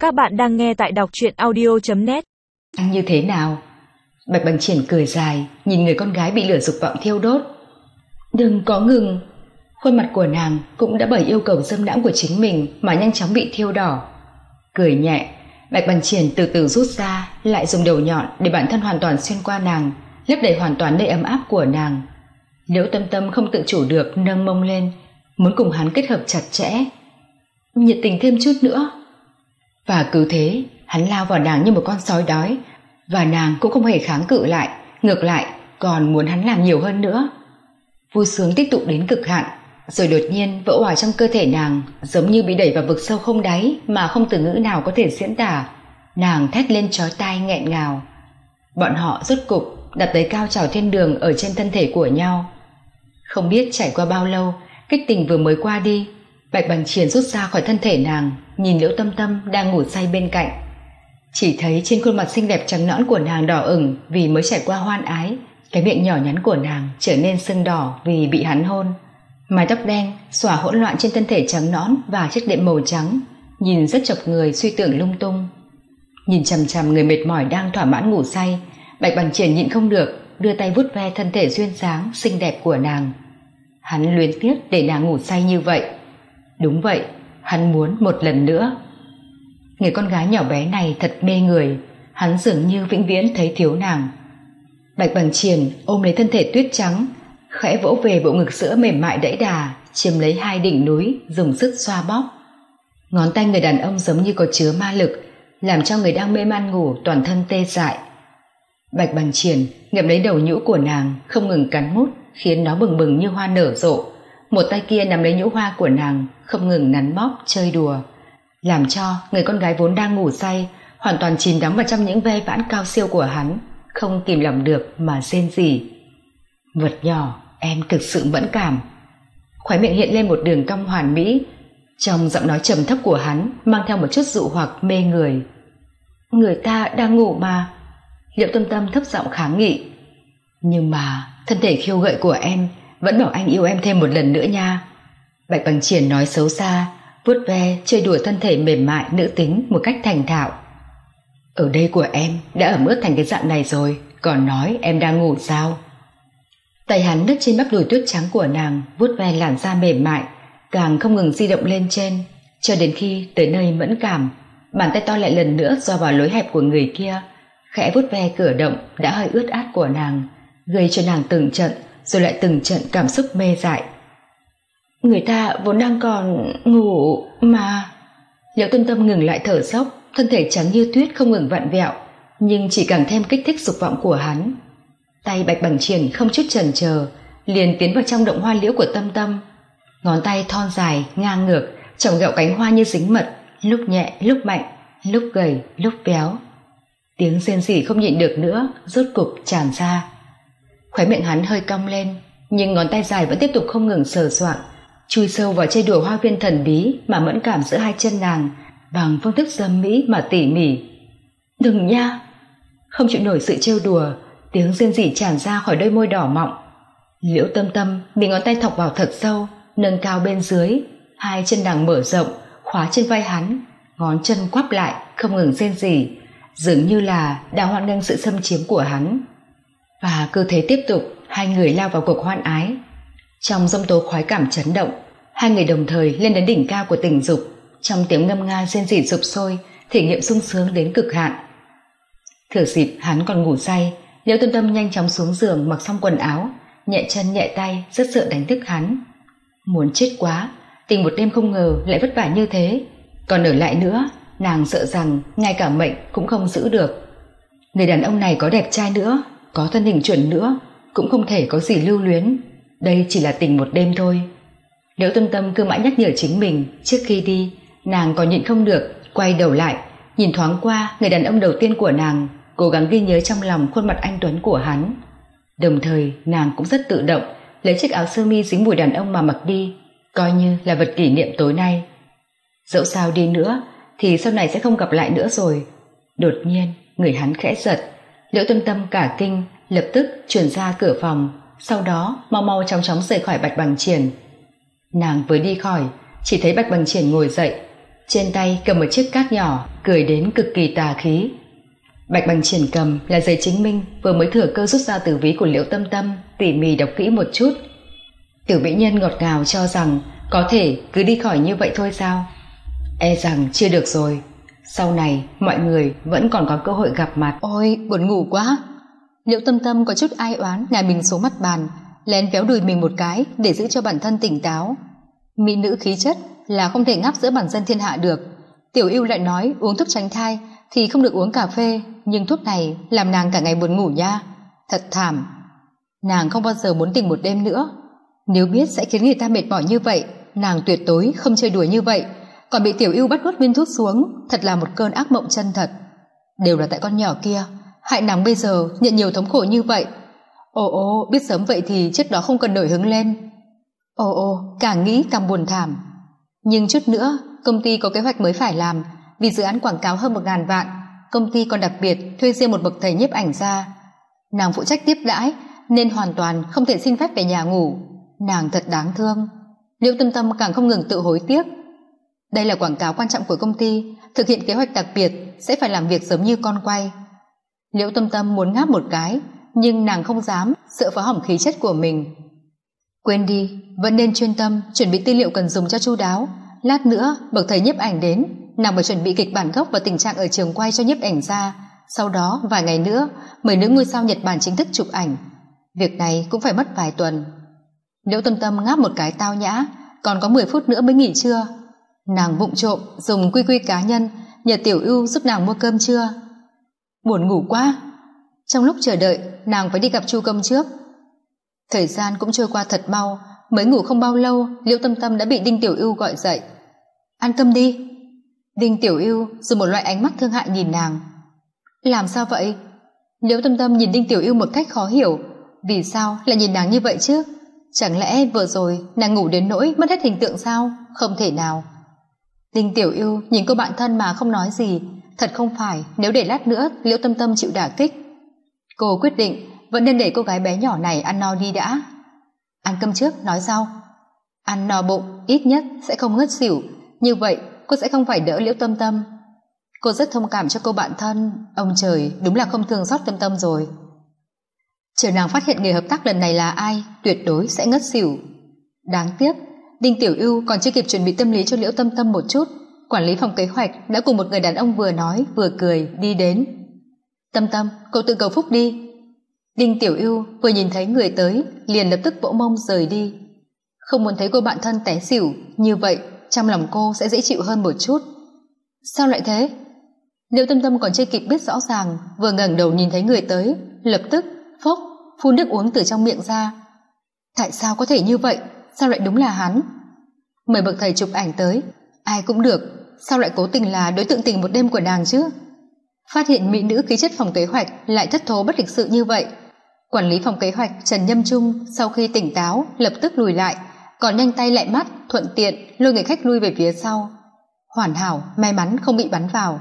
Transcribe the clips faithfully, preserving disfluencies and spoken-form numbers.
Các bạn đang nghe tại đọc truyện audio chấm net. Anh như thế nào? Bạch Bằng Triển cười dài, nhìn người con gái bị lửa dục vọng thiêu đốt. Đừng có ngừng. Khuôn mặt của nàng cũng đã bởi yêu cầu dâm đãng của chính mình mà nhanh chóng bị thiêu đỏ. Cười nhẹ, Bạch Bằng Triển từ từ rút ra, lại dùng đầu nhọn để bản thân hoàn toàn xuyên qua nàng, lấp đầy hoàn toàn nơi ấm áp của nàng. Liễu Tâm Tâm không tự chủ được nâng mông lên, muốn cùng hắn kết hợp chặt chẽ. Nhiệt tình thêm chút nữa. Và cứ thế, hắn lao vào nàng như một con sói đói, và nàng cũng không hề kháng cự lại, ngược lại còn muốn hắn làm nhiều hơn nữa. Vui sướng tích tụ đến cực hạn, rồi đột nhiên vỡ òa trong cơ thể nàng, giống như bị đẩy vào vực sâu không đáy mà không từ ngữ nào có thể diễn tả. Nàng thét lên chói tai nghẹn ngào. Bọn họ rốt cục đặt tới cao trào thiên đường ở trên thân thể của nhau. Không biết trải qua bao lâu, kích tình vừa mới qua đi, Bạch Bằng Triển rút ra khỏi thân thể nàng, nhìn Liễu Tâm Tâm đang ngủ say bên cạnh. Chỉ thấy trên khuôn mặt xinh đẹp trắng nõn của nàng đỏ ửng vì mới trải qua hoan ái, cái miệng nhỏ nhắn của nàng trở nên sưng đỏ vì bị hắn hôn. Mái tóc đen xõa hỗn loạn trên thân thể trắng nõn và chiếc đệm màu trắng, nhìn rất chọc người suy tưởng lung tung. Nhìn chằm chằm người mệt mỏi đang thỏa mãn ngủ say, Bạch Bằng Triển nhịn không được đưa tay vuốt ve thân thể duyên dáng xinh đẹp của nàng. Hắn luyến tiếc để nàng ngủ say như vậy. Đúng vậy, hắn muốn một lần nữa. Người con gái nhỏ bé này thật mê người, hắn dường như vĩnh viễn thấy thiếu nàng. Bạch Bằng Triển ôm lấy thân thể tuyết trắng, khẽ vỗ về bộ ngực sữa mềm mại đẫy đà, chiếm lấy hai đỉnh núi, dùng sức xoa bóp. Ngón tay người đàn ông giống như có chứa ma lực, làm cho người đang mê man ngủ toàn thân tê dại. Bạch Bằng Triển ngậm lấy đầu nhũ của nàng, không ngừng cắn mút, khiến nó bừng bừng như hoa nở rộ. Một tay kia nắm lấy nhũ hoa của nàng, không ngừng nắn bóp chơi đùa, làm cho người con gái vốn đang ngủ say hoàn toàn chìm đắm vào trong những ve vãn cao siêu của hắn, không kìm lòng được mà rên rỉ. Vật nhỏ, em thực sự mẫn cảm. Khóe miệng hiện lên một đường cong hoàn mỹ, trong giọng nói trầm thấp của hắn mang theo một chút dụ hoặc mê người. Người ta đang ngủ mà. Liễu Tâm Tâm thấp giọng kháng nghị. Nhưng mà thân thể khiêu gợi của em vẫn bảo anh yêu em thêm một lần nữa nha. Bạch Bằng Triển nói xấu xa, vuốt ve chơi đùa thân thể mềm mại nữ tính một cách thành thạo. Ở đây của em đã ẩm ướt thành cái dạng này rồi, còn nói em đang ngủ sao? Tay hắn đứt trên bắp đùi tuyết trắng của nàng, vuốt ve làn da mềm mại, càng không ngừng di động lên trên, cho đến khi tới nơi mẫn cảm, bàn tay to lại lần nữa doa vào lối hẹp của người kia, khẽ vuốt ve cửa động đã hơi ướt át của nàng, gây cho nàng từng trận rồi lại từng trận cảm xúc mê dại. Người ta vốn đang còn ngủ mà. Liễu Tâm Tâm ngừng lại thở dốc, thân thể trắng như tuyết không ngừng vặn vẹo, nhưng chỉ càng thêm kích thích dục vọng của hắn. Tay Bạch Bằng Triển không chút chần chờ liền tiến vào trong động hoa liễu của Tâm Tâm. Ngón tay thon dài ngang ngược chồng ghẹo cánh hoa như dính mật, lúc nhẹ lúc mạnh, lúc gầy lúc béo. Tiếng rên rỉ không nhịn được nữa rốt cục tràn ra. Khóe miệng hắn hơi cong lên, nhưng ngón tay dài vẫn tiếp tục không ngừng sờ soạng, chui sâu vào chơi đùa hoa viên thần bí mà mẫn cảm giữa hai chân nàng bằng phương thức dâm mỹ mà tỉ mỉ. Đừng nha. Không chịu nổi sự trêu đùa, tiếng rên rỉ tràn ra khỏi đôi môi đỏ mọng. Liễu Tâm Tâm bị ngón tay thọc vào thật sâu, nâng cao bên dưới, hai chân nàng mở rộng khóa trên vai hắn, ngón chân quắp lại không ngừng rên rỉ, dường như là đang hoan nghênh sự xâm chiếm của hắn. Và cứ thế tiếp tục, hai người lao vào cuộc hoan ái. Trong giông tố khoái cảm chấn động, hai người đồng thời lên đến đỉnh cao của tình dục, trong tiếng ngâm nga rên rỉ sục sôi, thể nghiệm sung sướng đến cực hạn. Thừa dịp hắn còn ngủ say, Liễu Tâm Tâm nhanh chóng xuống giường mặc xong quần áo, nhẹ chân nhẹ tay, rất sợ đánh thức hắn. Muốn chết quá, tình một đêm không ngờ lại vất vả như thế, còn ở lại nữa, nàng sợ rằng ngay cả mệnh cũng không giữ được. Người đàn ông này có đẹp trai nữa, có thân hình chuẩn nữa, cũng không thể có gì lưu luyến. Đây chỉ là tình một đêm thôi. Liễu Tâm Tâm cứ mãi nhắc nhở chính mình. Trước khi đi, nàng còn nhịn không được quay đầu lại, nhìn thoáng qua người đàn ông đầu tiên của nàng, cố gắng ghi nhớ trong lòng khuôn mặt anh tuấn của hắn. Đồng thời nàng cũng rất tự động lấy chiếc áo sơ mi dính mùi đàn ông mà mặc đi, coi như là vật kỷ niệm tối nay. Dẫu sao đi nữa thì sau này sẽ không gặp lại nữa rồi. Đột nhiên người hắn khẽ giật, Liễu Tâm Tâm cả kinh, lập tức chuyển ra cửa phòng, sau đó mau mau chóng chóng rời khỏi Bạch Bằng Triển. Nàng vừa đi khỏi, chỉ thấy Bạch Bằng Triển ngồi dậy, trên tay cầm một chiếc cát nhỏ, cười đến cực kỳ tà khí. Bạch Bằng Triển cầm là giấy chứng minh vừa mới thừa cơ rút ra từ ví của Liễu Tâm Tâm, tỉ mỉ đọc kỹ một chút. Tiểu mỹ nhân ngọt ngào cho rằng có thể cứ đi khỏi như vậy thôi sao? E rằng chưa được rồi, sau này mọi người vẫn còn có cơ hội gặp mặt. Ôi buồn ngủ quá. Liễu Tâm Tâm có chút ai oán ngả mình xuống mặt bàn, lén véo đùi mình một cái để giữ cho bản thân tỉnh táo. Mỹ nữ khí chất là không thể ngáp giữa bản dân thiên hạ được. Tiểu Ưu lại nói uống thuốc tránh thai thì không được uống cà phê, nhưng thuốc này làm nàng cả ngày buồn ngủ nha. Thật thảm. Nàng không bao giờ muốn tỉnh một đêm nữa. Nếu biết sẽ khiến người ta mệt mỏi như vậy, nàng tuyệt đối không chơi đùa như vậy. Còn bị Tiểu Ưu bắt nuốt viên thuốc xuống, thật là một cơn ác mộng chân thật. Đều là tại con nhỏ kia, hại nàng bây giờ nhận nhiều thống khổ như vậy. Ồ ô, biết sớm vậy thì trước đó không cần nổi hứng lên. Ồ ô, càng nghĩ càng buồn thảm. Nhưng chút nữa công ty có kế hoạch mới phải làm. Vì dự án quảng cáo hơn một ngàn vạn, công ty còn đặc biệt thuê riêng một bậc thầy nhiếp ảnh ra. Nàng phụ trách tiếp đãi nên hoàn toàn không thể xin phép về nhà ngủ. Nàng thật đáng thương. Liễu Tâm Tâm càng không ngừng tự hối tiếc. Đây là quảng cáo quan trọng của công ty, thực hiện kế hoạch đặc biệt sẽ phải làm việc giống như con quay. Liễu Tâm Tâm muốn ngáp một cái, nhưng nàng không dám, sợ phá hỏng khí chất của mình. Quên đi, vẫn nên chuyên tâm chuẩn bị tư liệu cần dùng cho chu đáo. Lát nữa bậc thầy nhiếp ảnh đến, nàng phải chuẩn bị kịch bản gốc và tình trạng ở trường quay cho nhiếp ảnh ra. Sau đó vài ngày nữa mời nữ ngôi sao Nhật Bản chính thức chụp ảnh. Việc này cũng phải mất vài tuần. Liễu Tâm Tâm ngáp một cái tao nhã, còn có mười phút nữa mới nghỉ trưa. Nàng vụng trộm dùng quy quy cá nhân nhờ Tiểu Ưu giúp nàng mua cơm trưa. Buồn ngủ quá. Trong lúc chờ đợi, nàng phải đi gặp Chu Công trước. Thời gian cũng trôi qua thật mau, mới ngủ không bao lâu, Liễu Tâm Tâm đã bị Đinh Tiểu Ưu gọi dậy. Ăn cơm đi. Đinh Tiểu Ưu dùng một loại ánh mắt thương hại nhìn nàng. Làm sao vậy? Liễu Tâm Tâm nhìn Đinh Tiểu Ưu một cách khó hiểu. Vì sao lại nhìn nàng như vậy chứ? Chẳng lẽ vừa rồi nàng ngủ đến nỗi mất hết hình tượng sao? Không thể nào. Đinh Tiểu Ưu nhìn cô bạn thân mà không nói gì. Thật không phải nếu để lát nữa Liễu Tâm Tâm chịu đả kích. Cô quyết định vẫn nên để cô gái bé nhỏ này ăn no đi đã. Ăn cơm trước nói sau. Ăn no bụng ít nhất sẽ không ngất xỉu. Như vậy cô sẽ không phải đỡ Liễu Tâm Tâm. Cô rất thông cảm cho cô bạn thân. Ông trời đúng là không thương xót Tâm Tâm rồi. Chờ nàng phát hiện người hợp tác lần này là ai, tuyệt đối sẽ ngất xỉu. Đáng tiếc Đinh Tiểu Ưu còn chưa kịp chuẩn bị tâm lý cho Liễu Tâm Tâm một chút, quản lý phòng kế hoạch đã cùng một người đàn ông vừa nói vừa cười đi đến. Tâm Tâm, cậu tự cầu phúc đi. Đinh Tiểu Ưu vừa nhìn thấy người tới liền lập tức vỗ mông rời đi. Không muốn thấy cô bạn thân té xỉu, như vậy trong lòng cô sẽ dễ chịu hơn một chút. Sao lại thế? Liễu Tâm Tâm còn chưa kịp biết rõ ràng, vừa ngẩng đầu nhìn thấy người tới, lập tức phốc phun nước uống từ trong miệng ra. Tại sao có thể như vậy? Sao lại đúng là hắn? Mời bậc thầy chụp ảnh tới, ai cũng được, sao lại cố tình là đối tượng tình một đêm của nàng chứ? Phát hiện mỹ nữ khí chất phòng kế hoạch lại thất thố bất lịch sự như vậy, quản lý phòng kế hoạch Trần Nhâm Trung sau khi tỉnh táo lập tức lùi lại, còn nhanh tay lại mắt thuận tiện lôi người khách lui về phía sau. Hoàn hảo, may mắn không bị bắn vào.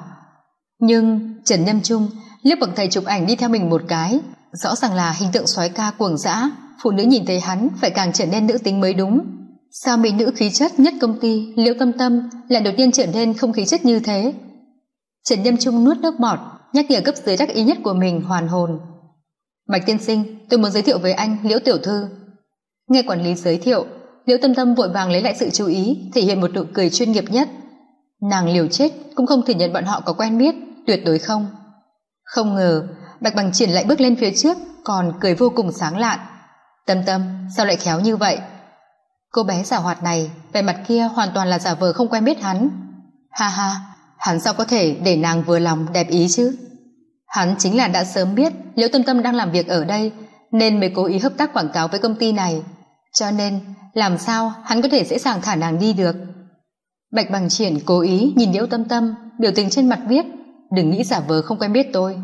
Nhưng Trần Nhâm Trung liếc bậc thầy chụp ảnh đi theo mình một cái, rõ ràng là hình tượng soái ca cuồng dã, phụ nữ nhìn thấy hắn phải càng trở nên nữ tính mới đúng. Sao mỹ nữ khí chất nhất công ty Liễu Tâm Tâm lại đột nhiên trở nên không khí chất như thế? Trần Nhâm Trung nuốt nước bọt, nhắc nhở cấp dưới đắc ý nhất của mình hoàn hồn. Bạch tiên sinh, tôi muốn giới thiệu với anh Liễu tiểu thư. Nghe quản lý giới thiệu, Liễu Tâm Tâm vội vàng lấy lại sự chú ý, thể hiện một nụ cười chuyên nghiệp nhất. Nàng liều chết cũng không thừa nhận bọn họ có quen biết, tuyệt đối không. Không ngờ Bạch Bằng Triển lại bước lên phía trước, còn cười vô cùng sáng lạn. Tâm Tâm, sao lại khéo như vậy? Cô bé giảo hoạt này, vẻ mặt kia hoàn toàn là giả vờ không quen biết hắn. Ha ha, hắn sao có thể để nàng vừa lòng đẹp ý chứ? Hắn chính là đã sớm biết Liễu Tâm Tâm đang làm việc ở đây, nên mới cố ý hợp tác quảng cáo với công ty này. Cho nên làm sao hắn có thể dễ dàng thả nàng đi được? Bạch Bằng Triển cố ý nhìn Liễu Tâm Tâm, biểu tình trên mặt viết: đừng nghĩ giả vờ không quen biết tôi.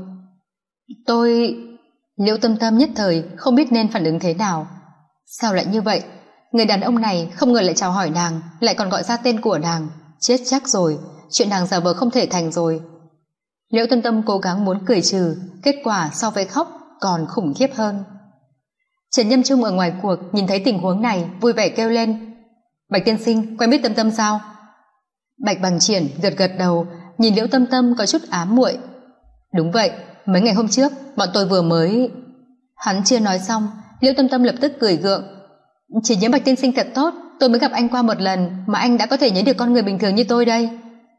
Tôi... Liễu Tâm Tâm nhất thời không biết nên phản ứng thế nào. Sao lại như vậy? Người đàn ông này không ngờ lại chào hỏi nàng, lại còn gọi ra tên của nàng. Chết chắc rồi, chuyện nàng giả vờ không thể thành rồi. Liễu Tâm Tâm cố gắng muốn cười trừ, kết quả so với khóc còn khủng khiếp hơn. Trần Nhâm Trung ở ngoài cuộc nhìn thấy tình huống này, vui vẻ kêu lên: Bạch tiên sinh, quen biết Tâm Tâm sao? Bạch Bằng Triển gật gật đầu, nhìn Liễu Tâm Tâm có chút ám muội. Đúng vậy, mấy ngày hôm trước bọn tôi vừa mới... Hắn chưa nói xong, Liễu Tâm Tâm lập tức cười gượng. Chỉ nhớ Bạch tiên sinh thật tốt, tôi mới gặp anh qua một lần mà anh đã có thể nhớ được con người bình thường như tôi đây.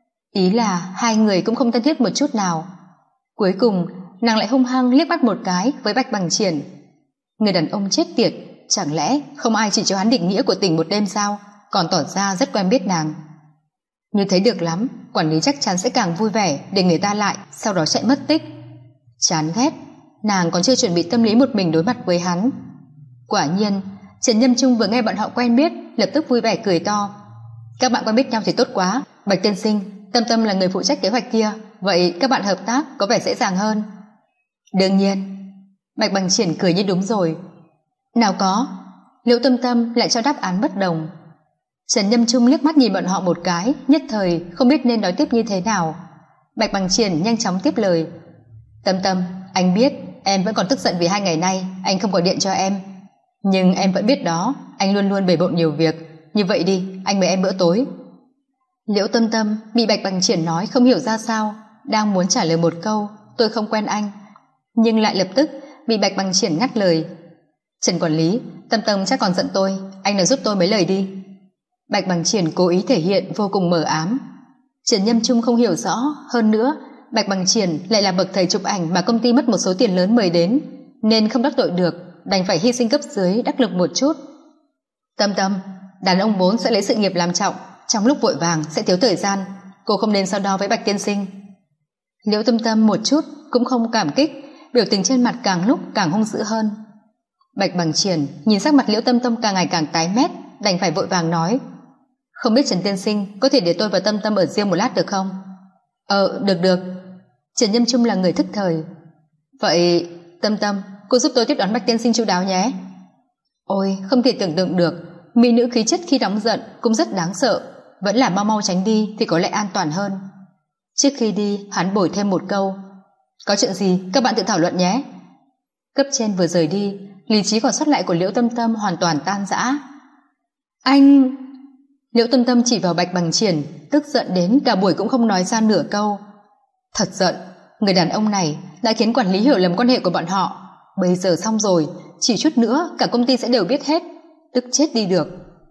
Ý là hai người cũng không thân thiết một chút nào. Cuối cùng nàng lại hung hăng liếc mắt một cái với Bạch Bằng Triển. Người đàn ông chết tiệt, chẳng lẽ không ai chỉ cho hắn định nghĩa của tình một đêm sao, còn tỏ ra rất quen biết nàng. Như thế được lắm, quản lý chắc chắn sẽ càng vui vẻ để người ta lại, sau đó chạy mất tích. Chán ghét, nàng còn chưa chuẩn bị tâm lý một mình đối mặt với hắn. Quả nhiên, Trần Nhâm Trung vừa nghe bọn họ quen biết, lập tức vui vẻ cười to. Các bạn quen biết nhau thì tốt quá, Bạch tiên sinh, Tâm Tâm là người phụ trách kế hoạch kia, vậy các bạn hợp tác có vẻ dễ dàng hơn. Đương nhiên. Bạch Bằng Triển cười như đúng rồi. Nào có. Liễu Tâm Tâm lại cho đáp án bất đồng. Trần Nhâm Trung liếc mắt nhìn bọn họ một cái, nhất thời không biết nên nói tiếp như thế nào. Bạch Bằng Triển nhanh chóng tiếp lời. Tâm Tâm, anh biết em vẫn còn tức giận vì hai ngày nay anh không gọi điện cho em, nhưng em vẫn biết đó, anh luôn luôn bề bộn nhiều việc. Như vậy đi, anh mời em bữa tối. Liễu Tâm Tâm bị Bạch Bằng Triển nói không hiểu ra sao, đang muốn trả lời một câu tôi không quen anh, nhưng lại lập tức bị Bạch Bằng Triển ngắt lời. Trần quản lý, Tâm Tâm chắc còn giận tôi, anh nói giúp tôi mấy lời đi. Bạch Bằng Triển cố ý thể hiện vô cùng mờ ám. Trần Nhâm Trung không hiểu rõ, hơn nữa Bạch Bằng Triển lại là bậc thầy chụp ảnh mà công ty mất một số tiền lớn mời đến, nên không đắc tội được, đành phải hy sinh cấp dưới đắc lực một chút. Tâm Tâm, đàn ông vốn sẽ lấy sự nghiệp làm trọng, trong lúc vội vàng sẽ thiếu thời gian, cô không nên so đo với Bạch tiên sinh. Liễu Tâm Tâm một chút cũng không cảm kích, biểu tình trên mặt càng lúc càng hung dữ hơn. Bạch Bằng Triển nhìn sắc mặt Liễu Tâm Tâm càng ngày càng tái mét, đành phải vội vàng nói. Không biết Trần tiên sinh có thể để tôi và Tâm Tâm ở riêng một lát được không? Ờ, được được. Trần Nhâm Trung là người thức thời. Vậy Tâm Tâm, cô giúp tôi tiếp đón Bạch tiên sinh chu đáo nhé. Ôi, không thể tưởng tượng được, mỹ nữ khí chất khi nóng giận cũng rất đáng sợ, vẫn là mau mau tránh đi thì có lẽ an toàn hơn. Trước khi đi, hắn bồi thêm một câu. Có chuyện gì các bạn tự thảo luận nhé. Cấp trên vừa rời đi, lý trí còn sót lại của Liễu Tâm Tâm hoàn toàn tan rã. Anh... Liễu Tâm Tâm chỉ vào Bạch Bằng Triển, tức giận đến cả buổi cũng không nói ra nửa câu. Thật giận, người đàn ông này đã khiến quản lý hiểu lầm quan hệ của bọn họ. Bây giờ xong rồi, chỉ chút nữa cả công ty sẽ đều biết hết, tức chết đi được.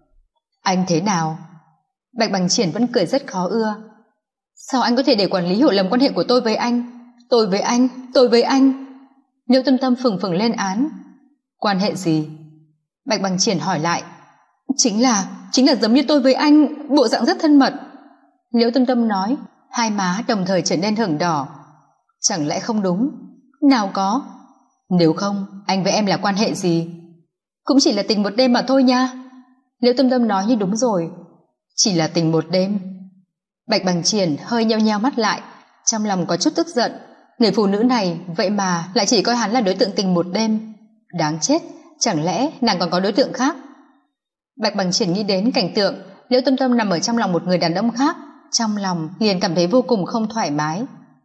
Anh thế nào? Bạch Bằng Triển vẫn cười rất khó ưa. Sao anh có thể để quản lý hiểu lầm quan hệ của tôi với anh? Tôi với anh, tôi với anh. Liễu Tâm Tâm phừng phừng lên án. Quan hệ gì? Bạch Bằng Triển hỏi lại. Chính là, chính là giống như tôi với anh, bộ dạng rất thân mật. Liễu Tâm Tâm nói, hai má đồng thời trở nên hửng đỏ. Chẳng lẽ không đúng? Nào có. Nếu không, anh với em là quan hệ gì? Cũng chỉ là tình một đêm mà thôi nha. Liễu Tâm Tâm nói như đúng rồi. Chỉ là tình một đêm. Bạch Bằng Triển hơi nheo nheo mắt lại, trong lòng có chút tức giận. Người phụ nữ này vậy mà lại chỉ coi hắn là đối tượng tình một đêm. Đáng chết, chẳng lẽ nàng còn có đối tượng khác? Bạch Bằng Triển nghĩ đến cảnh tượng Liễu Tâm Tâm nằm ở trong lòng một người đàn ông khác, trong lòng liền cảm thấy vô cùng không thoải mái.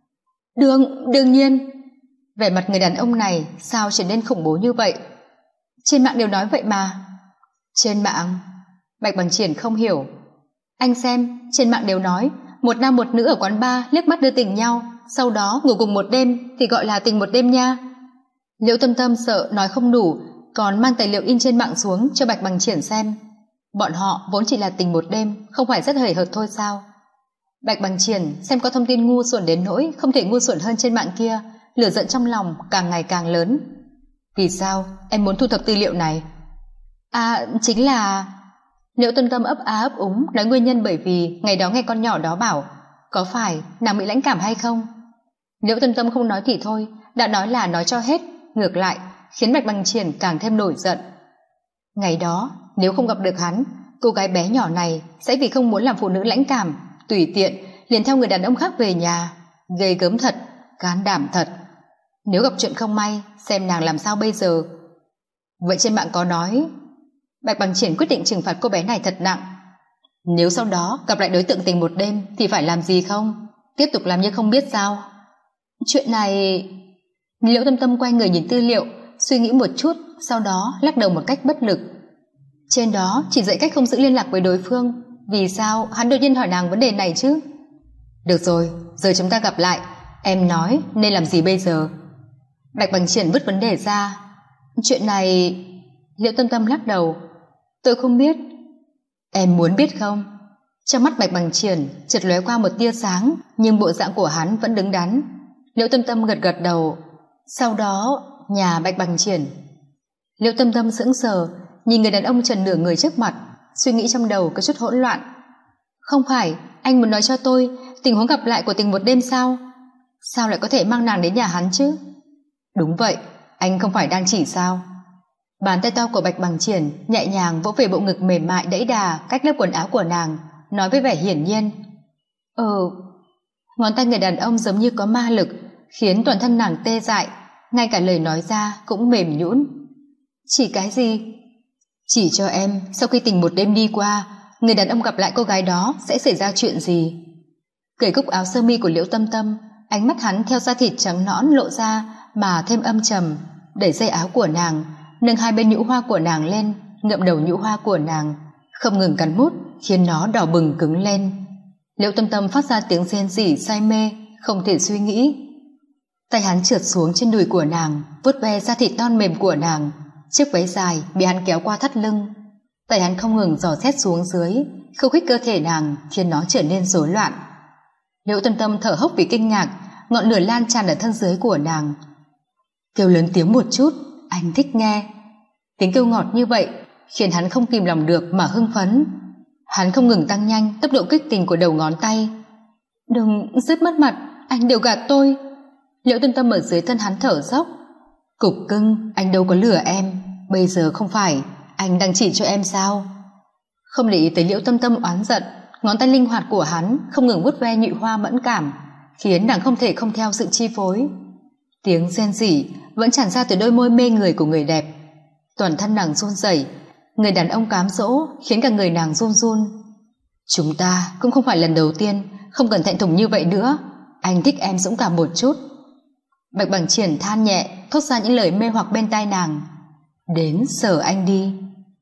Đương, đương nhiên. Vẻ mặt người đàn ông này sao trở nên khủng bố như vậy? Trên mạng đều nói vậy mà. Trên mạng? Bạch Bằng Triển không hiểu. Anh xem, trên mạng đều nói một nam một nữ ở quán bar liếc mắt đưa tình nhau, sau đó ngủ cùng một đêm thì gọi là tình một đêm nha. Liễu Tâm Tâm sợ nói không đủ, còn mang tài liệu in trên mạng xuống cho Bạch Bằng Triển xem. Bọn họ vốn chỉ là tình một đêm, không phải rất hời hợt thôi sao? Bạch Bằng Triển xem có thông tin ngu xuẩn đến nỗi không thể ngu xuẩn hơn trên mạng kia, lửa giận trong lòng càng ngày càng lớn. Vì sao em muốn thu thập tư liệu này? À, chính là... Liễu Tâm Tâm ấp á ấp úng nói nguyên nhân bởi vì ngày đó nghe con nhỏ đó bảo có phải nàng bị lãnh cảm hay không. Liễu Tâm Tâm không nói thì thôi, đã nói là nói cho hết, ngược lại khiến Bạch Bằng Triển càng thêm nổi giận. Ngày đó nếu không gặp được hắn, cô gái bé nhỏ này sẽ vì không muốn làm phụ nữ lãnh cảm, tùy tiện liền theo người đàn ông khác về nhà. Ghê gớm thật, can đảm thật. Nếu gặp chuyện không may, xem nàng làm sao bây giờ. Vậy trên mạng có nói. Bạch Bằng Triển quyết định trừng phạt cô bé này thật nặng. Nếu sau đó gặp lại đối tượng tình một đêm thì phải làm gì không? Tiếp tục làm như không biết sao? Chuyện này... Liễu Tâm Tâm quay người nhìn tư liệu, suy nghĩ một chút, sau đó lắc đầu một cách bất lực. Trên đó chỉ dạy cách không giữ liên lạc với đối phương, Vì sao hắn đột nhiên hỏi nàng vấn đề này chứ? Được rồi, giờ chúng ta gặp lại, em nói nên làm gì bây giờ? Bạch Bằng Triển vứt vấn đề ra. Chuyện này... Liễu Tâm Tâm lắc đầu. Tôi không biết. Em muốn biết không? Trong mắt Bạch Bằng Triển chợt lóe qua một tia sáng, nhưng bộ dạng của hắn vẫn đứng đắn. Liễu Tâm Tâm gật gật đầu. Sau đó, nhà Bạch Bằng Triển. Liễu Tâm Tâm sững sờ, nhìn người đàn ông trần nửa người trước mặt, suy nghĩ trong đầu có chút hỗn loạn. Không phải anh muốn nói cho tôi tình huống gặp lại của tình một đêm sao? Sao lại có thể mang nàng đến nhà hắn chứ? Đúng vậy, anh không phải đang chỉ sao? Bàn tay to của Bạch Bằng Triển nhẹ nhàng vỗ về bộ ngực mềm mại đẫy đà cách lớp quần áo của nàng, nói với vẻ hiển nhiên. Ừ. Ngón tay người đàn ông giống như có ma lực, khiến toàn thân nàng tê dại, ngay cả lời nói ra cũng mềm nhũn. Chỉ cái gì? Chỉ cho em sau khi tình một đêm đi qua, người đàn ông gặp lại cô gái đó sẽ xảy ra chuyện gì? Cởi cúc áo sơ mi của Liễu Tâm Tâm, ánh mắt hắn theo da thịt trắng nõn lộ ra mà thêm âm trầm, đẩy dây áo của nàng, nâng hai bên nhũ hoa của nàng lên, ngậm đầu nhũ hoa của nàng, không ngừng cắn mút, khiến nó đỏ bừng cứng lên. Liễu Tâm Tâm phát ra tiếng rên rỉ say mê, không thể suy nghĩ. Tay hắn trượt xuống trên đùi của nàng, vuốt ve da thịt non mềm của nàng, chiếc váy dài bị hắn kéo qua thắt lưng. Tay hắn không ngừng dò xét xuống dưới, khiêu khích cơ thể nàng, khiến nó trở nên rối loạn. Liễu Tâm Tâm thở hốc vì kinh ngạc, ngọn lửa lan tràn ở thân dưới của nàng. Kêu lớn tiếng một chút, anh thích nghe. Tiếng kêu ngọt như vậy khiến hắn không kìm lòng được mà hưng phấn. Hắn không ngừng tăng nhanh tốc độ kích tình của đầu ngón tay. Đừng giết mất mặt, anh đều gạt tôi. Liễu Tâm Tâm ở dưới thân hắn thở dốc. Cục cưng, anh đâu có lừa em. Bây giờ không phải anh đang chỉ cho em sao? Không để ý tới Liễu Tâm Tâm oán giận, ngón tay linh hoạt của hắn không ngừng vuốt ve nhụy hoa mẫn cảm, khiến nàng không thể không theo sự chi phối. Tiếng rên rỉ vẫn tràn ra từ đôi môi mê người của người đẹp. Toàn thân nàng run rẩy, người đàn ông cám dỗ khiến cả người nàng run run. Chúng ta cũng không phải lần đầu tiên, không cần thẹn thùng như vậy nữa. Anh thích em dũng cảm một chút. Bạch Bằng Triển than nhẹ, thốt ra những lời mê hoặc bên tai nàng. Đến sờ anh đi.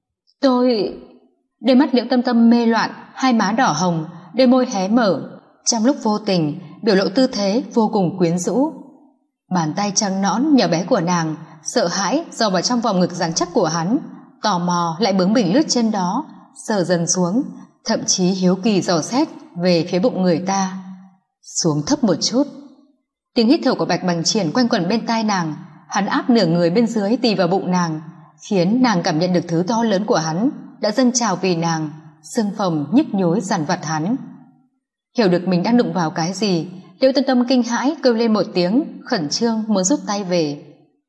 Tôi... Đôi mắt Liễu Tâm Tâm mê loạn, hai má đỏ hồng, đôi môi hé mở, trong lúc vô tình biểu lộ tư thế vô cùng quyến rũ. Bàn tay trắng nõn nhỏ bé của nàng sợ hãi dò vào trong vòng ngực rắn chắc của hắn, tò mò lại bướng bỉnh lướt trên đó, sờ dần xuống, thậm chí hiếu kỳ dò xét về phía bụng người ta. Xuống thấp một chút. Tiếng hít thở của Bạch Bằng Triển quanh quẩn bên tai nàng, hắn áp nửa người bên dưới tì vào bụng nàng, khiến nàng cảm nhận được thứ to lớn của hắn đã dâng trào vì nàng, xương phồng nhức nhối dằn vặt hắn. Hiểu được mình đang đụng vào cái gì, Liễu Tâm Tâm kinh hãi kêu lên một tiếng, khẩn trương muốn rút tay về.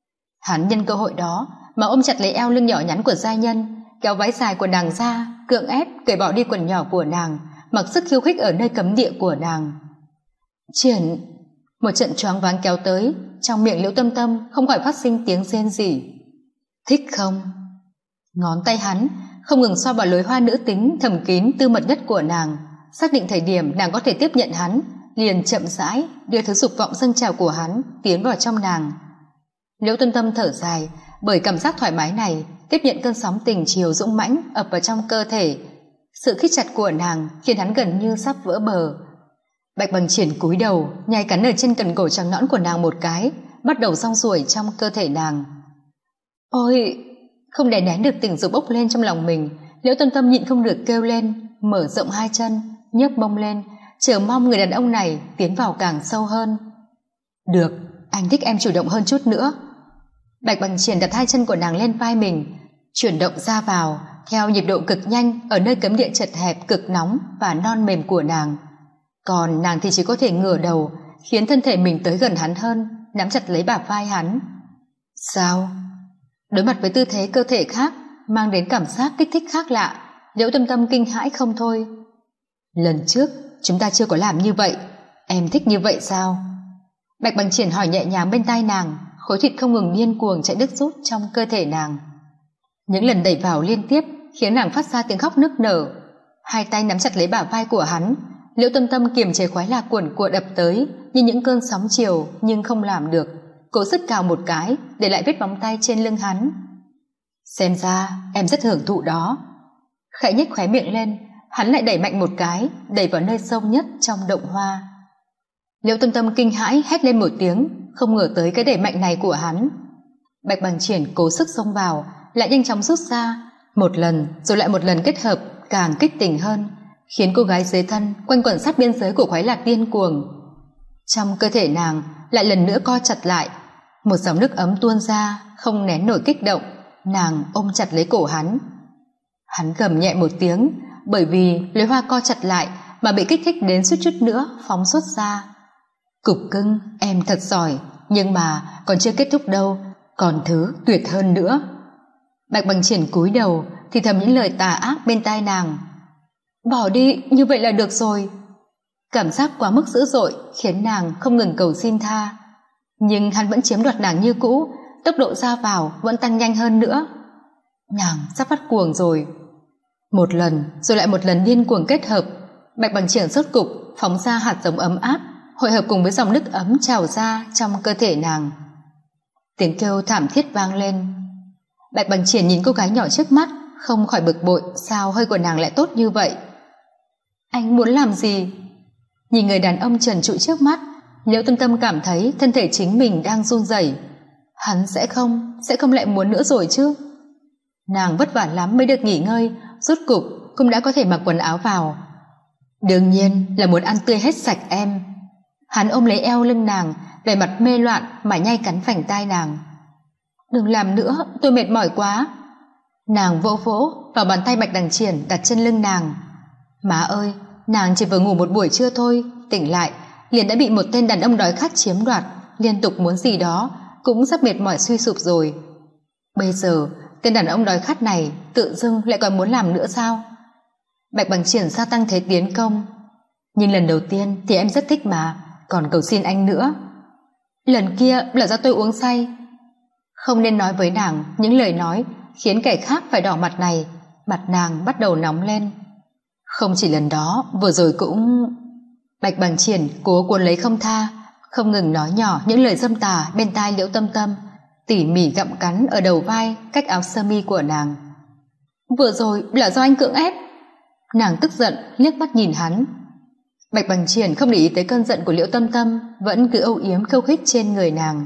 Hắn nhân cơ hội đó mà ôm chặt lấy eo lưng nhỏ nhắn của giai nhân, kéo váy dài của nàng ra, cưỡng ép cởi bỏ đi quần nhỏ của nàng, mặc sức khiêu khích ở nơi cấm địa của nàng. Triển... Một trận choáng váng kéo tới, trong miệng Liễu Tâm Tâm không khỏi phát sinh tiếng rên rỉ. Thích không? Ngón tay hắn không ngừng xoa vào lối hoa nữ tính thầm kín tư mật nhất của nàng, xác định thời điểm nàng có thể tiếp nhận hắn, liền chậm rãi đưa thứ dục vọng dâng trào của hắn tiến vào trong nàng. Liễu Tâm Tâm thở dài, bởi cảm giác thoải mái này tiếp nhận cơn sóng tình chiều dũng mãnh ập vào trong cơ thể. Sự khít chặt của nàng khiến hắn gần như sắp vỡ bờ. Bạch Bằng Triển cúi đầu nhai cắn ở trên cần cổ trắng nõn của nàng một cái, bắt đầu rong ruổi trong cơ thể nàng. Ôi! Không đè nén được tình dục bốc lên trong lòng mình, Liễu Tâm Tâm nhịn không được kêu lên, mở rộng hai chân, nhấc mông lên, chờ mong người đàn ông này tiến vào càng sâu hơn. Được, anh thích em chủ động hơn chút nữa. Bạch Bằng Triển đặt hai chân của nàng lên vai mình, chuyển động ra vào theo nhịp độ cực nhanh ở nơi cấm địa chật hẹp cực nóng và non mềm của nàng. Còn nàng thì chỉ có thể ngửa đầu, khiến thân thể mình tới gần hắn hơn, nắm chặt lấy bả vai hắn. Sao? Đối mặt với tư thế cơ thể khác, mang đến cảm giác kích thích khác lạ, Liễu Tâm Tâm kinh hãi không thôi. Lần trước chúng ta chưa có làm như vậy, em thích như vậy sao? Bạch Bằng Triển hỏi nhẹ nhàng bên tai nàng, khối thịt không ngừng điên cuồng chạy đứt rút trong cơ thể nàng. Những lần đẩy vào liên tiếp khiến nàng phát ra tiếng khóc nức nở. Hai tay nắm chặt lấy bả vai của hắn, Liễu Tâm Tâm kiềm chế khoái lạc cuồn cuộn đập tới như những cơn sóng chiều, nhưng không làm được, cố sức cào một cái để lại vết móng tay trên lưng hắn. Xem ra em rất hưởng thụ đó. Khẽ nhếch khóe miệng lên, hắn lại đẩy mạnh một cái, đẩy vào nơi sâu nhất trong động hoa. Liễu Tâm Tâm kinh hãi hét lên một tiếng, không ngờ tới cái đẩy mạnh này của hắn. Bạch Bằng Triển cố sức xông vào, lại nhanh chóng rút ra, một lần rồi lại một lần kết hợp càng kích tình hơn, khiến cô gái dưới thân quanh quẩn sát biên giới của khoái lạc điên cuồng. Trong cơ thể nàng lại lần nữa co chặt lại, một dòng nước ấm tuôn ra, không nén nổi kích động, nàng ôm chặt lấy cổ hắn. Hắn gầm nhẹ một tiếng, bởi vì lưỡi hoa co chặt lại mà bị kích thích đến suýt chút nữa phóng xuất ra. Cục cưng, em thật giỏi, nhưng mà còn chưa kết thúc đâu, còn thứ tuyệt hơn nữa. Bạch Bằng Triển cúi đầu thì thầm những lời tà ác bên tai nàng. Bỏ đi, như vậy là được rồi. Cảm giác quá mức dữ dội khiến nàng không ngừng cầu xin tha, nhưng hắn vẫn chiếm đoạt nàng như cũ, tốc độ ra vào vẫn tăng nhanh hơn nữa. Nàng sắp phát cuồng rồi. Một lần rồi lại một lần điên cuồng kết hợp, Bạch Bằng Triển rốt cục phóng ra hạt giống ấm áp, hội hợp cùng với dòng nước ấm trào ra trong cơ thể nàng. Tiếng kêu thảm thiết vang lên. Bạch Bằng Triển nhìn cô gái nhỏ trước mắt, không khỏi bực bội, sao hơi của nàng lại tốt như vậy. Anh muốn làm gì? Nhìn người đàn ông trần trụi trước mắt, Liễu Tâm Tâm cảm thấy thân thể chính mình đang run rẩy. Hắn sẽ không, sẽ không lại muốn nữa rồi chứ? Nàng vất vả lắm mới được nghỉ ngơi, rốt cục cũng đã có thể mặc quần áo vào. Đương nhiên là muốn ăn tươi hết sạch em. Hắn ôm lấy eo lưng nàng, vẻ mặt mê loạn mà nhai cắn phành tai nàng. Đừng làm nữa, tôi mệt mỏi quá. Nàng vỗ vỗ vào bàn tay Bạch Bằng Triển đặt trên lưng nàng. Má ơi, nàng chỉ vừa ngủ một buổi trưa thôi, tỉnh lại liền đã bị một tên đàn ông đói khát chiếm đoạt, liên tục muốn gì đó, cũng sắp mệt mỏi suy sụp rồi. Bây giờ tên đàn ông đói khát này tự dưng lại còn muốn làm nữa sao? Bạch Bằng Triển gia tăng thế tiến công. Nhưng lần đầu tiên thì em rất thích mà, còn cầu xin anh nữa. Lần kia là do tôi uống say. Không nên nói với nàng những lời nói khiến kẻ khác phải đỏ mặt này. Mặt nàng bắt đầu nóng lên. Không chỉ lần đó, vừa rồi cũng... Bạch Bằng Triển cố cuốn lấy không tha, không ngừng nói nhỏ những lời dâm tà bên tai Liễu Tâm Tâm, tỉ mỉ gặm cắn ở đầu vai cách áo sơ mi của nàng. Vừa rồi là do anh cưỡng ép. Nàng tức giận liếc mắt nhìn hắn. Bạch Bằng Triển không để ý tới cơn giận của Liễu Tâm Tâm, vẫn cứ âu yếm khiêu khích trên người nàng.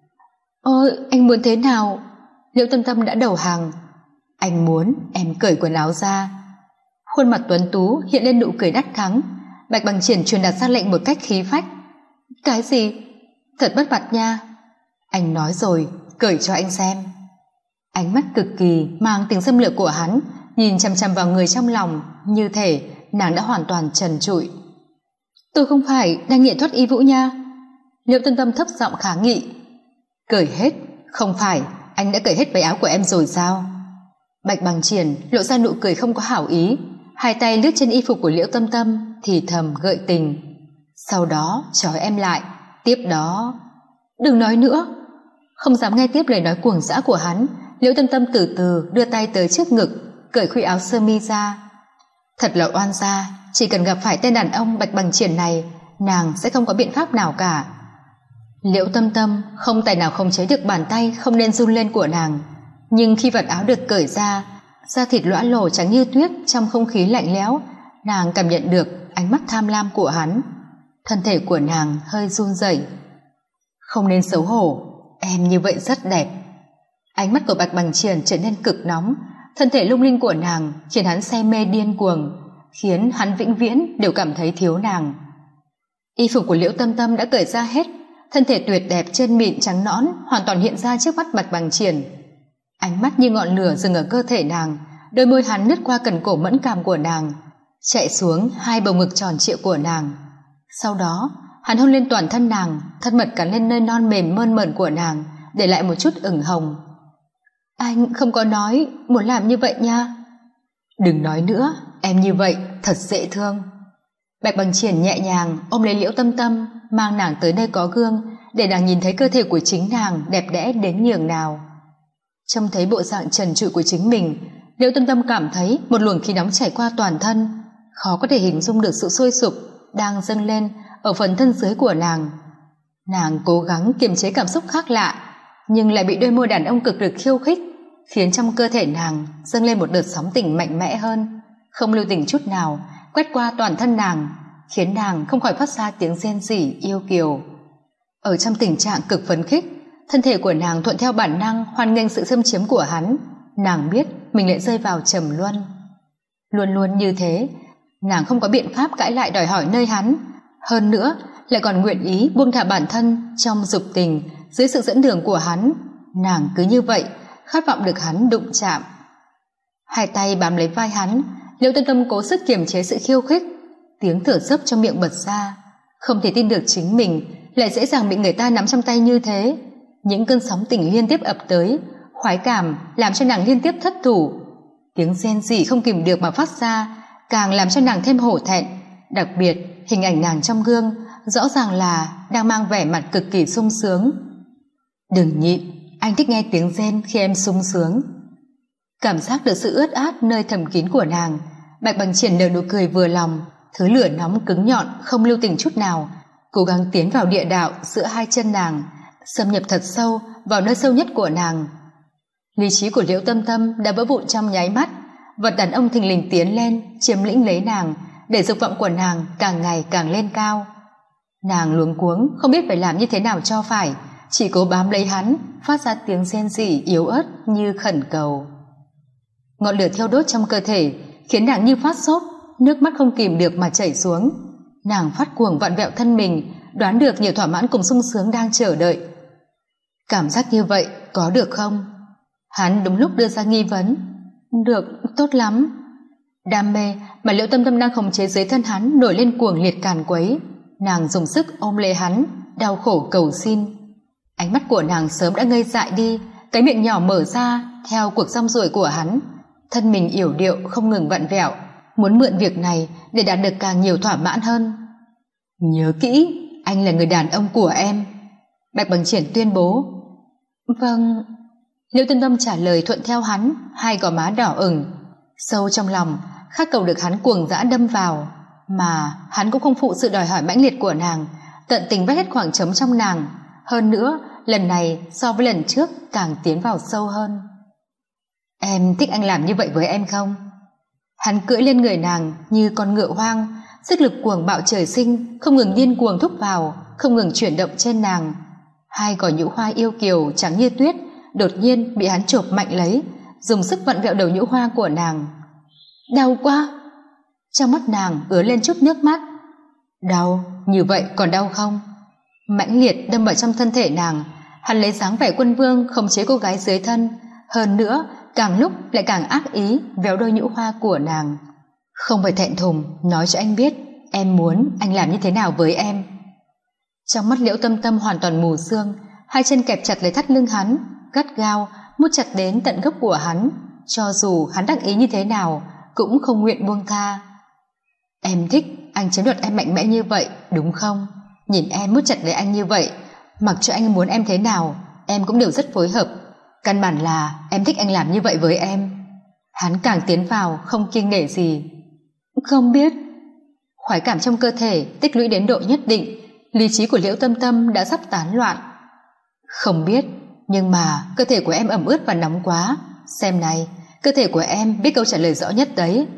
Ôi, anh muốn thế nào? Liễu Tâm Tâm đã đầu hàng. Anh muốn em cởi quần áo ra. Khuôn mặt tuấn tú hiện lên nụ cười đắc thắng. Bạch Bằng Triển truyền đạt ra lệnh một cách khí phách. Cái gì? Thật bất mặt nha. Anh nói rồi, cởi cho anh xem. Ánh mắt cực kỳ mang tính xâm lược của hắn nhìn chằm chằm vào người trong lòng, như thể nàng đã hoàn toàn trần trụi. Tôi không phải đang nghiện thoát y vũ nha. Liễu Tâm Tâm thấp giọng kháng nghị. Cởi hết? Không phải anh đã cởi hết váy áo của em rồi sao? Bạch Bằng Triển lộ ra nụ cười không có hảo ý, hai tay lướt trên y phục của Liễu Tâm Tâm thì thầm gợi tình. Sau đó trói em lại, tiếp đó... Đừng nói nữa. Không dám nghe tiếp lời nói cuồng dã của hắn, Liễu Tâm Tâm từ từ đưa tay tới trước ngực, cởi khuy áo sơ mi ra. Thật là oan gia, chỉ cần gặp phải tên đàn ông Bạch Bằng Triển này, nàng sẽ không có biện pháp nào cả. Liễu Tâm Tâm không tài nào khống chế được bàn tay không nên run lên của nàng, nhưng khi vật áo được cởi ra, da thịt lõa lồ trắng như tuyết trong không khí lạnh lẽo, nàng cảm nhận được ánh mắt tham lam của hắn. Thân thể của nàng hơi run rẩy. Không nên xấu hổ, em như vậy rất đẹp. Ánh mắt của Bạch Bằng Triển trở nên cực nóng, thân thể lung linh của nàng khiến hắn say mê điên cuồng, khiến hắn vĩnh viễn đều cảm thấy thiếu nàng. Y phục của Liễu Tâm Tâm đã cởi ra hết, thân thể tuyệt đẹp chân mịn trắng nõn hoàn toàn hiện ra trước mắt Bạch Bằng Triển. Ánh mắt như ngọn lửa dừng ở cơ thể nàng, đôi môi hắn lướt qua cần cổ mẫn cảm của nàng, chạy xuống hai bầu ngực tròn trịa của nàng. Sau đó hắn hôn lên toàn thân nàng, thân mật cắn lên nơi non mềm mơn mởn của nàng, để lại một chút ửng hồng. Anh không có nói muốn làm như vậy nha. Đừng nói nữa, em như vậy thật dễ thương. Bạch Bằng Triển nhẹ nhàng ôm lấy Liễu Tâm Tâm, mang nàng tới nơi có gương để nàng nhìn thấy cơ thể của chính nàng đẹp đẽ đến nhường nào. Trông thấy bộ dạng trần trụi của chính mình, Liễu Tâm Tâm cảm thấy một luồng khí nóng chảy qua toàn thân, khó có thể hình dung được sự sôi sục đang dâng lên ở phần thân dưới của nàng. Nàng cố gắng kiềm chế cảm xúc khác lạ, nhưng lại bị đôi môi đàn ông cực lực khiêu khích, khiến trong cơ thể nàng dâng lên một đợt sóng tình mạnh mẽ hơn, không lưu tình chút nào quét qua toàn thân nàng, khiến nàng không khỏi phát ra tiếng rên rỉ yêu kiều. Ở trong tình trạng cực phấn khích, thân thể của nàng thuận theo bản năng hoan nghênh sự xâm chiếm của hắn. Nàng biết mình lại rơi vào trầm luân. Luôn luôn như thế, nàng không có biện pháp cãi lại đòi hỏi nơi hắn, hơn nữa lại còn nguyện ý buông thả bản thân trong dục tình dưới sự dẫn đường của hắn. Nàng cứ như vậy khát vọng được hắn đụng chạm. Hai tay bám lấy vai hắn, Liễu Tâm Tâm cố sức kiềm chế sự khiêu khích, tiếng thở dốc trong miệng bật ra, không thể tin được chính mình lại dễ dàng bị người ta nắm trong tay như thế. Những cơn sóng tình liên tiếp ập tới, khoái cảm làm cho nàng liên tiếp thất thủ. Tiếng rên rỉ không kìm được mà phát ra, càng làm cho nàng thêm hổ thẹn. Đặc biệt hình ảnh nàng trong gương rõ ràng là đang mang vẻ mặt cực kỳ sung sướng. Đừng nhịn, anh thích nghe tiếng rên khi em sung sướng. Cảm giác được sự ướt át nơi thầm kín của nàng, Bạch Bằng Triển nở nụ cười vừa lòng. Thứ lửa nóng cứng nhọn không lưu tình chút nào cố gắng tiến vào địa đạo giữa hai chân nàng, xâm nhập thật sâu vào nơi sâu nhất của nàng. Lý trí của Liễu Tâm Tâm đã vỡ vụn trong nháy mắt. Vật đàn ông thình lình tiến lên chiếm lĩnh lấy nàng, để dục vọng của nàng càng ngày càng lên cao. Nàng luống cuống không biết phải làm như thế nào cho phải, chỉ cố bám lấy hắn, phát ra tiếng rên rỉ yếu ớt như khẩn cầu. Ngọn lửa thiêu đốt trong cơ thể khiến nàng như phát sốt, nước mắt không kìm được mà chảy xuống. Nàng phát cuồng vặn vẹo thân mình, đoán được nhiều thỏa mãn cùng sung sướng đang chờ đợi. Cảm giác như vậy có được không? Hắn đúng lúc đưa ra nghi vấn. Được, tốt lắm. Đam mê mà Liễu Tâm Tâm đang khống chế dưới thân hắn nổi lên cuồng liệt càn quấy. Nàng dùng sức ôm lấy hắn, đau khổ cầu xin. Ánh mắt của nàng sớm đã ngây dại đi, cái miệng nhỏ mở ra theo cuộc rong ruổi của hắn. Thân mình yểu điệu không ngừng vặn vẹo, muốn mượn việc này để đạt được càng nhiều thỏa mãn hơn. Nhớ kỹ, anh là người đàn ông của em, Bạch Bằng Triển tuyên bố. Vâng. Liễu Tâm Tâm trả lời thuận theo hắn, hai gò má đỏ ửng. Sâu trong lòng khát cầu được hắn cuồng dã đâm vào, mà hắn cũng không phụ sự đòi hỏi mãnh liệt của nàng, tận tình vét hết khoảng trống trong nàng. Hơn nữa lần này so với lần trước càng tiến vào sâu hơn. Em thích anh làm như vậy với em không? Hắn cưỡi lên người nàng như con ngựa hoang, sức lực cuồng bạo trời sinh không ngừng điên cuồng thúc vào, không ngừng chuyển động trên nàng. Hai cỏ nhũ hoa yêu kiều trắng như tuyết đột nhiên bị hắn chộp mạnh lấy, dùng sức vặn vẹo đầu nhũ hoa của nàng. Đau quá! Trong mắt nàng ứa lên chút nước mắt. Đau? Như vậy còn đau không? Mãnh liệt đâm vào trong thân thể nàng, hắn lấy dáng vẻ quân vương khống chế cô gái dưới thân, hơn nữa càng lúc lại càng ác ý véo đôi nhũ hoa của nàng. Không phải thẹn thùng, nói cho anh biết em muốn anh làm như thế nào với em. Trong mắt Liễu Tâm Tâm hoàn toàn mù sương, hai chân kẹp chặt lấy thắt lưng hắn, gắt gao mút chặt đến tận gốc của hắn, cho dù hắn đắc ý như thế nào cũng không nguyện buông tha. Em thích anh chiếm đoạt em mạnh mẽ như vậy đúng không? Nhìn em mút chặt lấy anh như vậy, mặc cho anh muốn em thế nào em cũng đều rất phối hợp. Căn bản là em thích anh làm như vậy với em. Hắn càng tiến vào không kiêng nể gì. Không biết. Khoái cảm trong cơ thể tích lũy đến độ nhất định, lý trí của Liễu Tâm Tâm đã sắp tán loạn. Không biết, nhưng mà cơ thể của em ẩm ướt và nóng quá. Xem này, cơ thể của em biết câu trả lời rõ nhất đấy.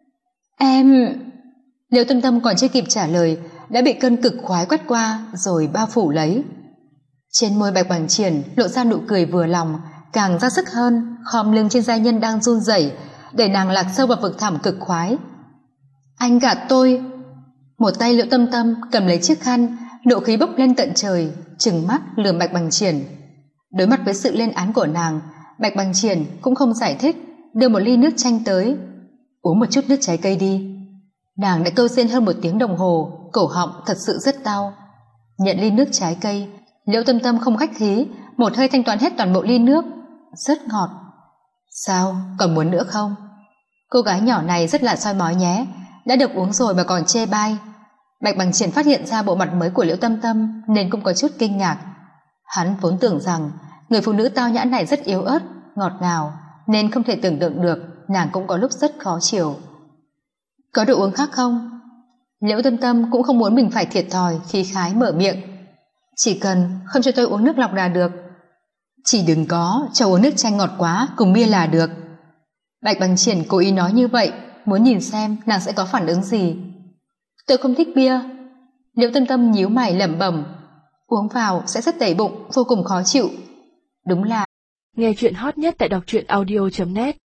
Em... Liễu Tâm Tâm còn chưa kịp trả lời đã bị cơn cực khoái quét qua rồi bao phủ lấy. Trên môi Bạch Bằng Triển lộ ra nụ cười vừa lòng, càng ra sức hơn, khom lưng trên giai nhân đang run rẩy, để nàng lạc sâu vào vực thẳm cực khoái. Anh gạt tôi! Một tay Liễu Tâm Tâm cầm lấy chiếc khăn, nộ khí bốc lên tận trời, trừng mắt lườm Bạch Bằng Triển. Đối mặt với sự lên án của nàng, Bạch Bằng Triển cũng không giải thích, đưa một ly nước chanh tới. Uống một chút nước trái cây đi. Nàng đã kêu rên hơn một tiếng đồng hồ, cổ họng thật sự rất đau. Nhận ly nước trái cây, Liễu Tâm Tâm không khách khí, một hơi thanh toán hết toàn bộ ly nước. Rất ngọt. Sao, còn muốn nữa không? Cô gái nhỏ này rất là soi mói nhé, đã được uống rồi mà còn chê bai. Bạch Bằng Triển phát hiện ra bộ mặt mới của Liễu Tâm Tâm nên cũng có chút kinh ngạc. Hắn vốn tưởng rằng người phụ nữ tao nhã này rất yếu ớt, ngọt ngào, nên không thể tưởng tượng được nàng cũng có lúc rất khó chịu. Có đồ uống khác không? Liễu Tâm Tâm cũng không muốn mình phải thiệt thòi khi khái mở miệng. Chỉ cần không cho tôi uống nước lọc là được. Chỉ đừng có cho uống nước chanh ngọt quá cùng bia là được. Bạch Bằng Triển cố ý nói như vậy muốn nhìn xem nàng sẽ có phản ứng gì. Tôi không thích bia. Liễu Tâm Tâm nhíu mày lẩm bẩm, uống vào sẽ rất đầy bụng, vô cùng khó chịu. Đúng là nghe chuyện hot nhất tại đọc truyện audio chấm net.